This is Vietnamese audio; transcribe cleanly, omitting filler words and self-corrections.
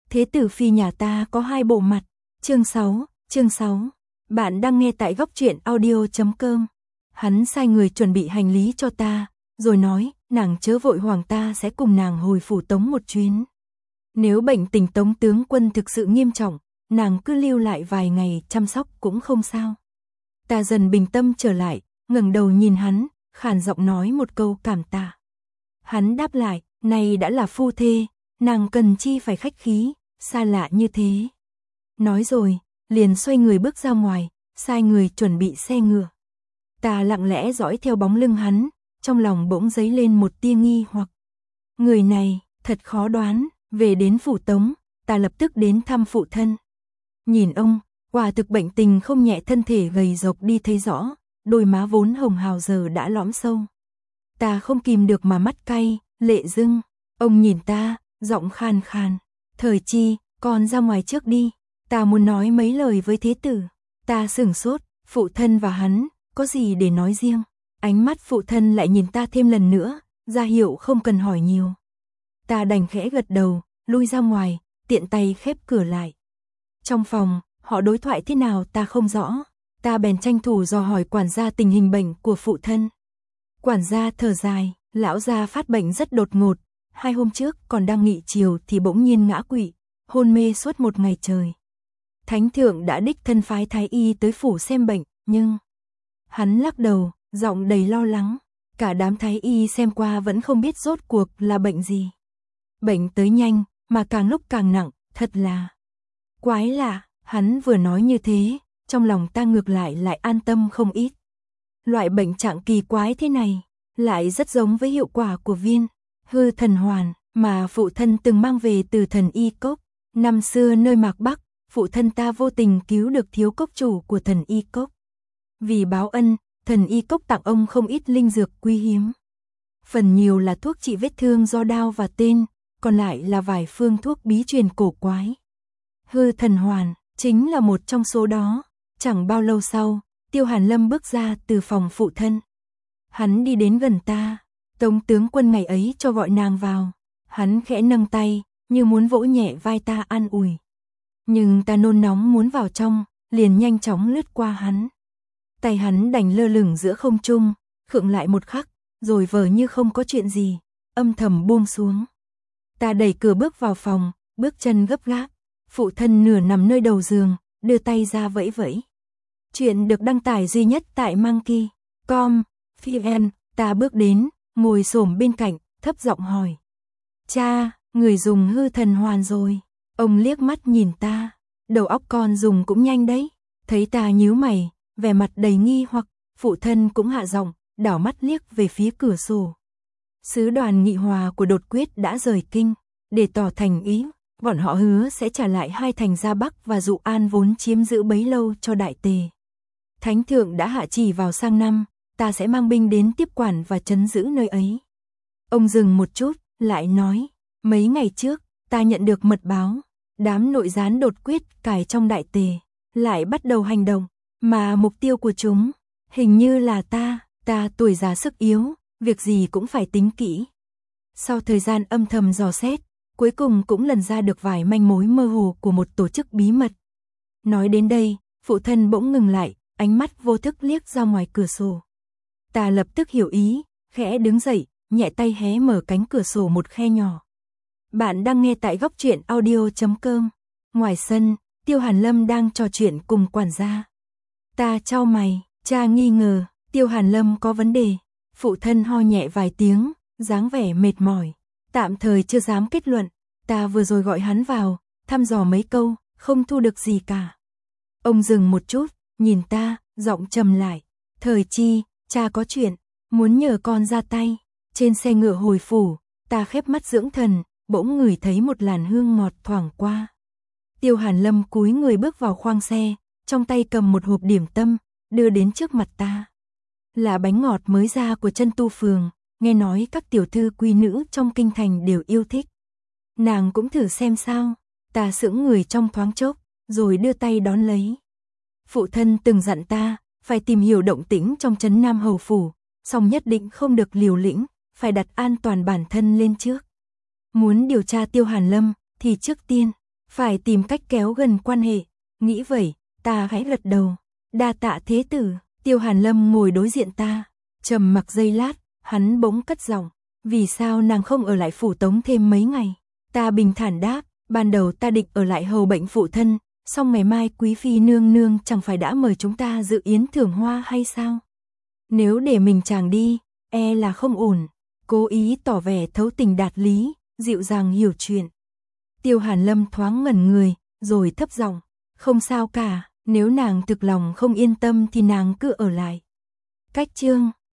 Thế tử phi nhà ta có hai bộ mặt. Chương 6. Bạn đang nghe tại góc truyện audio.com. Hắn sai người chuẩn bị hành lý cho ta, rồi nói, nàng chớ vội hoảng, ta sẽ cùng nàng hồi phủ Tống một chuyến. Nếu bệnh tình Tống tướng quân thực sự nghiêm trọng, nàng cứ lưu lại vài ngày chăm sóc cũng không sao. Ta dần bình tâm trở lại, ngẩng đầu nhìn hắn, khàn giọng nói một câu cảm tạ. Hắn đáp lại, này đã là phu thê, nàng cần chi phải khách khí, xa lạ như thế. Nói rồi, liền xoay người bước ra ngoài, sai người chuẩn bị xe ngựa. Ta lặng lẽ dõi theo bóng lưng hắn, trong lòng bỗng dấy lên một tia nghi hoặc. Người này, thật khó đoán. Về đến phủ Tống, ta lập tức đến thăm phụ thân. Nhìn ông, quả thực bệnh tình không nhẹ, thân thể gầy rộc đi thấy rõ, đôi má vốn hồng hào giờ đã lõm sâu. Ta không kìm được mà mắt cay, lệ rưng. Ông nhìn ta, giọng khan khan. Thời Chi, con ra ngoài trước đi. Ta muốn nói mấy lời với thế tử. Ta sửng sốt, phụ thân và hắn, có gì để nói riêng. Ánh mắt phụ thân lại nhìn ta thêm lần nữa, ra hiệu không cần hỏi nhiều. Ta đành khẽ gật đầu, lui ra ngoài, tiện tay khép cửa lại. Trong phòng, họ đối thoại thế nào ta không rõ. Ta bèn tranh thủ dò hỏi quản gia tình hình bệnh của phụ thân. Quản gia thở dài, lão gia phát bệnh rất đột ngột. 2 hôm trước còn đang nghị chiều thì bỗng nhiên ngã quỵ, hôn mê suốt 1 ngày trời. Thánh thượng đã đích thân phái thái y tới phủ xem bệnh, nhưng... Hắn lắc đầu, giọng đầy lo lắng. Cả đám thái y xem qua vẫn không biết rốt cuộc là bệnh gì. Bệnh tới nhanh, mà càng lúc càng nặng, thật là quái lạ. Hắn vừa nói như thế, trong lòng ta ngược lại an tâm không ít. Loại bệnh trạng kỳ quái thế này, lại rất giống với hiệu quả của viên hư thần hoàn mà phụ thân từng mang về từ thần y cốc. Năm xưa nơi Mạc Bắc, phụ thân ta vô tình cứu được thiếu cốc chủ của thần y cốc. Vì báo ân, thần y cốc tặng ông không ít linh dược quý hiếm. Phần nhiều là thuốc trị vết thương do đao và tên, còn lại là vài phương thuốc bí truyền cổ quái. Hư thần hoàn chính là một trong số đó. Chẳng bao lâu sau, Tiêu Hàn Lâm bước ra từ phòng phụ thân. Hắn đi đến gần ta. Tống tướng quân ngày ấy cho gọi nàng vào. Hắn khẽ nâng tay, như muốn vỗ nhẹ vai ta an ủi. Nhưng ta nôn nóng muốn vào trong, liền nhanh chóng lướt qua hắn. Tay hắn đành lơ lửng giữa không trung, khựng lại một khắc, rồi vờ như không có chuyện gì, âm thầm buông xuống. Ta đẩy cửa bước vào phòng, bước chân gấp gáp. Phụ thân nửa nằm nơi đầu giường, đưa tay ra vẫy vẫy. Chuyện được đăng tải duy nhất tại monkey.com/vn. Ta bước đến, ngồi xổm bên cạnh, thấp giọng hỏi. Cha, người dùng hư thần hoàn rồi. Ông liếc mắt nhìn ta. Đầu óc con dùng cũng nhanh đấy. Thấy ta nhíu mày, vẻ mặt đầy nghi hoặc, phụ thân cũng hạ giọng, đảo mắt liếc về phía cửa sổ. Sứ đoàn Nghị Hòa của Đột Quyết đã rời kinh, để tỏ thành ý, bọn họ hứa sẽ trả lại 2 thành Gia Bắc và Dụ An vốn chiếm giữ bấy lâu cho Đại Tề. Thánh thượng đã hạ chỉ vào sang năm, ta sẽ mang binh đến tiếp quản và trấn giữ nơi ấy. Ông dừng một chút, lại nói, mấy ngày trước, ta nhận được mật báo, đám nội gián Đột Quyết cài trong Đại Tề, lại bắt đầu hành động, mà mục tiêu của chúng, hình như là ta tuổi già sức yếu, việc gì cũng phải tính kỹ. Sau thời gian âm thầm dò xét, cuối cùng cũng lần ra được vài manh mối mơ hồ của một tổ chức bí mật. Nói đến đây, phụ thân bỗng ngừng lại, ánh mắt vô thức liếc ra ngoài cửa sổ. Ta lập tức hiểu ý, khẽ đứng dậy, nhẹ tay hé mở cánh cửa sổ một khe nhỏ. Bạn đang nghe tại góc truyện audio.com. Ngoài sân, Tiêu Hàn Lâm đang trò chuyện cùng quản gia. Ta chau mày, cha nghi ngờ, Tiêu Hàn Lâm có vấn đề. Phụ thân ho nhẹ vài tiếng, dáng vẻ mệt mỏi. Tạm thời chưa dám kết luận, ta vừa rồi gọi hắn vào, thăm dò mấy câu, không thu được gì cả. Ông dừng một chút, nhìn ta, giọng trầm lại. Thời Chi, cha có chuyện, muốn nhờ con ra tay. Trên xe ngựa hồi phủ, ta khép mắt dưỡng thần, bỗng ngửi thấy một làn hương ngọt thoảng qua. Tiêu Hàn Lâm cúi người bước vào khoang xe, trong tay cầm một hộp điểm tâm, đưa đến trước mặt ta. Là bánh ngọt mới ra của Chân Tu Phường, nghe nói các tiểu thư quý nữ trong kinh thành đều yêu thích. Nàng cũng thử xem sao. Ta sững người trong thoáng chốc, rồi đưa tay đón lấy. Phụ thân từng dặn ta, phải tìm hiểu động tĩnh trong trấn Nam Hầu Phủ, song nhất định không được liều lĩnh, phải đặt an toàn bản thân lên trước. Muốn điều tra Tiêu Hàn Lâm, thì trước tiên, phải tìm cách kéo gần quan hệ. Nghĩ vậy, ta khẽ gật đầu. Đa tạ thế tử. Tiêu Hàn Lâm ngồi đối diện ta, trầm mặc giây lát, hắn bỗng cất giọng. Vì sao nàng không ở lại phủ Tống thêm mấy ngày? Ta bình thản đáp, ban đầu ta định ở lại hầu bệnh phụ thân, song ngày mai quý phi nương nương chẳng phải đã mời chúng ta dự yến thưởng hoa hay sao? Nếu để mình chàng đi, e là không ổn. Cố ý tỏ vẻ thấu tình đạt lý, dịu dàng hiểu chuyện. Tiêu Hàn Lâm thoáng ngẩn người, rồi thấp giọng, không sao cả, nếu nàng thực lòng không yên tâm thì nàng cứ ở lại. Cách chương